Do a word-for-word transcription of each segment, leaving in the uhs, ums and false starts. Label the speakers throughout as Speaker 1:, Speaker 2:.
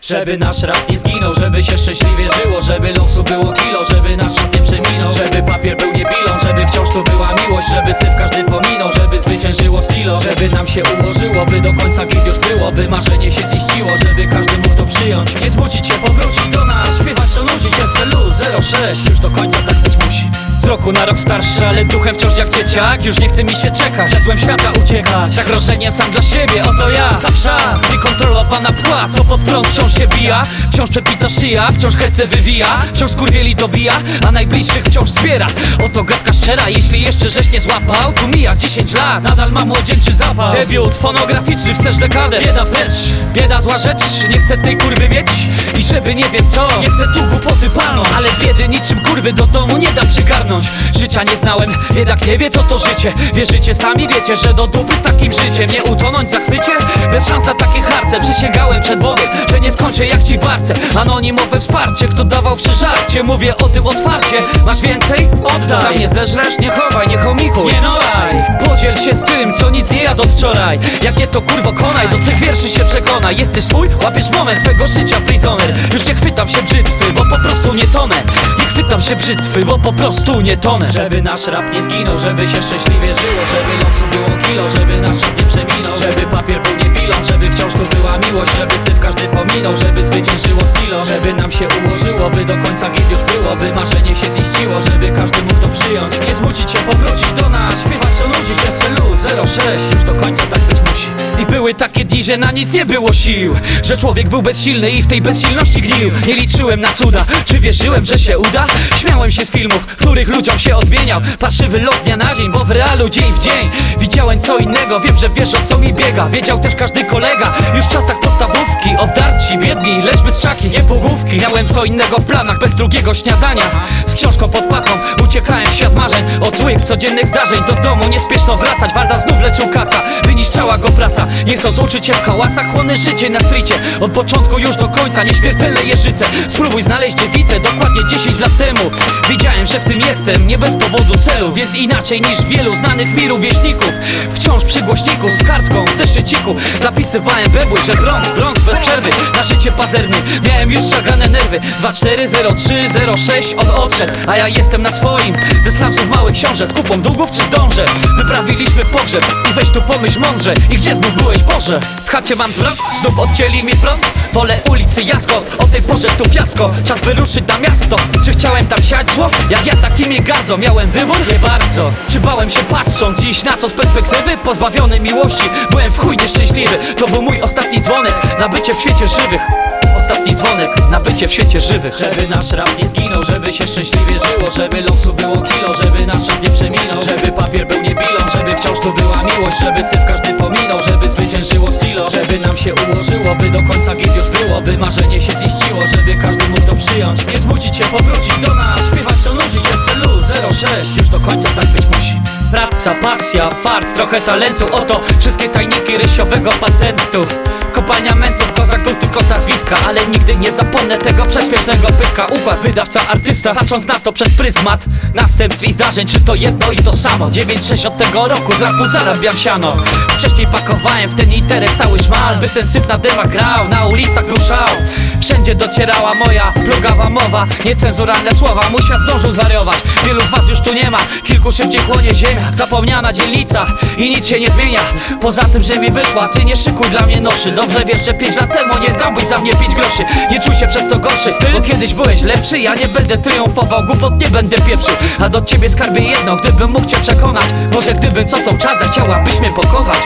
Speaker 1: Żeby nasz rap nie zginął, żeby się szczęśliwie żyło, żeby loksu było kilo, żeby nasz czas nie przeminął, żeby papier był nie pilą, żeby wciąż tu była miłość, żeby syf każdy pominął, żeby zwyciężyło stilo, żeby nam się ułożyło, by do końca git już było, by marzenie się ziściło, żeby każdy mógł to przyjąć. Nie zmucić się, powrócić do nas, śpiewać to nudzić, S L U zero sześć, już do końca tak być musi. Z roku na rok starszy, ale duchem wciąż jak dzieciak. Już nie chce mi się czekać, przed złem świata uciekać. Zagrożeniem sam dla siebie, oto ja, ta psza niekontrolowana pła, co pod prąd wciąż się bija. Wciąż przepita szyja, wciąż herce wywija, wciąż skurwieli dobija, a najbliższych wciąż zbiera. Oto gadka szczera, jeśli jeszcze żeś nie złapał, tu mija dziesięć lat, nadal ma młodzieńczy zapał. Debiut fonograficzny, wstecz dekadę, bieda precz, bieda zła rzecz. Nie chcę tej kurwy mieć i żeby nie wiem co, nie chcę tu głupoty palnąć, ale biedy niczym kurwy do domu nie da przygarnąć. Życia nie znałem, jednak nie wie co to życie. Wierzycie, sami wiecie, że do dupy z takim życiem nie utonąć w zachwycie. Bez szans na takie harce, przysięgałem przed Bogiem, że nie skończę jak ci barce. Anonimowe wsparcie, kto dawał przy żarcie, mówię o tym otwarcie. Masz więcej? Oddaj. Za mnie zeżresz? Nie chowaj, nie chomikuj, nie noraj. Podziel się z tym, co nic nie jadł od wczoraj. Jak nie to kurwo konaj, do tych wierszy się przekonaj. Jesteś swój? Łapiesz moment swego życia, prisoner. Już nie chwytam się brzytwy, bo po prostu nie tonę. Nie chwytam się brzytwy, bo po prostu nie tonę. Żeby nasz rap nie zginął, żeby się szczęśliwie żyło, żeby loksu było kilo, żeby nasz czas nie przeminął, żeby papier był nie pilą, żeby wciąż tu była miłość, żeby syf każdy pominął, żeby zwyciężyło stilo, żeby nam się ułożyło, by do końca git już było, by marzenie się ziściło, żeby każdy mógł to przyjąć. Nie zmucić się, powrócić do nas, śpiewać to nudzić, S L U zero sześć, już do końca tak być musi. I były takie dni, że na nic nie było sił, że człowiek był bezsilny i w tej bezsilności gnił. Nie liczyłem na cuda, czy wierzyłem, że się uda? Śmiałem się z filmów, w których ludziom się odmieniał parszywy lot dnia na dzień, bo w realu dzień w dzień widziałem co innego, wiem, że wiesz o co mi biega. Wiedział też każdy kolega, już w czasach podstawówki, obdarci, biedni, lecz bez szaki, nie półgłówki. Miałem co innego w planach, bez drugiego śniadania, z książką pod pachą, uciekałem w świat marzeń, od złych, codziennych zdarzeń. Do domu niespieszno wracać, Warda znów leczył kaca, wyniszczała go praca. Nie chcąc uczyć się w hałasach, chłonę życie na stricie, od początku już do końca, nieśmiertelne jeżyce. Spróbuj znaleźć dziewicę, dokładnie dziesięć lat temu wiedziałem, że w tym jestem, nie bez powodu celu, więc inaczej niż wielu znanych mi rówieśników. Wciąż przy głośniku, z kartką, w zeszyciku zapisywałem bebły, że brąz, brąz bez przerwy, na życie pazerny. Miałem już szagane nerwy, dwa cztery zero trzy zero sześć on odszedł, a ja jestem na swoim. Ze slawsów małych książę, z kupą długów czy zdążę? Wyprawiliśmy pogrzeb i weź tu pomyśl mądrze. I gdzie znów byłeś, Boże? W chacie mam zwrot, znów odcięli mi prąd. Wolę ulicy Jasko, o tej porze tu fiasko. Czas wyruszyć na miasto. Czy chciałem tam siać zło? Jak ja takimi gardzą, miałem wybór? Nie bardzo. Czy bałem się patrząc iść na to z perspektywy? Pozbawiony miłości, byłem w chuj nieszczęśliwy. To był mój ostatni dzwonek na bycie w świecie żywych. Ostatni dzwonek na bycie w świecie żywych. Żeby nasz rap nie zginął, żeby się szczęśliwie żyło, żeby loksu było kilo, żeby nasz czas nie przeminął, żeby papier był nie pilą, żeby wciąż tu była miłość, żeby syf każdy pominął, żeby zwyciężyło stilo, żeby nam się ułożyło, by do końca git już było, by marzenie się ziściło, żeby każdy mógł to przyjąć. Nie zmucić się, powrócić do nas, śpiewać to nudzić, S L U zero sześć, już do końca tak być musi. Praca, pasja, fart, trochę talentu, oto wszystkie tajniki rysiowego patentu. Kopalnia mentów, kozak był tylko nazwiska, ale nigdy nie zapomnę tego prześmiesznego pyska. Układ, wydawca, artysta, patrząc na to przez pryzmat następstw i zdarzeń, czy to jedno i to samo. dziewięć sześć od tego roku z rapu zarabiam siano. Wcześniej pakowałem w ten interes cały szmal, by ten syf na demach grał, na ulicach ruszał. Wszędzie docierała moja plugawa mowa, niecenzuralne słowa, mój świat zdążył zwariować. Wielu z was już tu nie ma, kilku szybciej chłonie ziemia, zapomniana dzielnica i nic się nie zmienia. Poza tym, że mi wyszła, ty nie szykuj dla mnie noszy. Dobrze wiesz, że pięć lat temu nie dałbyś za mnie pięć groszy. Nie czuj się przez to gorszy, bo kiedyś byłeś lepszy. Ja nie będę triumfował, głupot nie będę pieprzył, a do ciebie skarbie jedno, gdybym mógł cię przekonać. Może gdybym co tą czas chciałabyś mnie pokochać.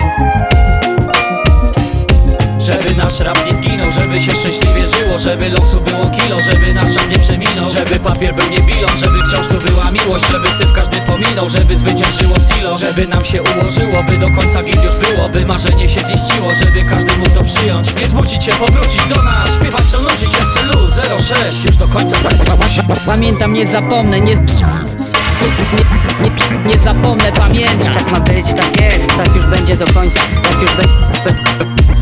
Speaker 1: Żeby nasz rap nie zginął, żeby się szczęśliwie żyło, żeby loksu było kilo, żeby nasz czas nie przeminął, żeby papier był nie bilą, żeby wciąż tu była miłość, żeby syf każdy pominął, żeby zwyciężyło stilo, żeby nam się ułożyło, by do końca git już było, by marzenie się ziściło, żeby każdy mógł to przyjąć. Nie zmucić się, powrócić do nas, śpiewać to nudzić, S L U zero sześć, już do końca tak być musi.
Speaker 2: Pamiętam, nie zapomnę, nie... Nie, nie, nie zapomnę, pamiętam. Tak ma być, tak jest, tak już będzie do końca, tak już będzie...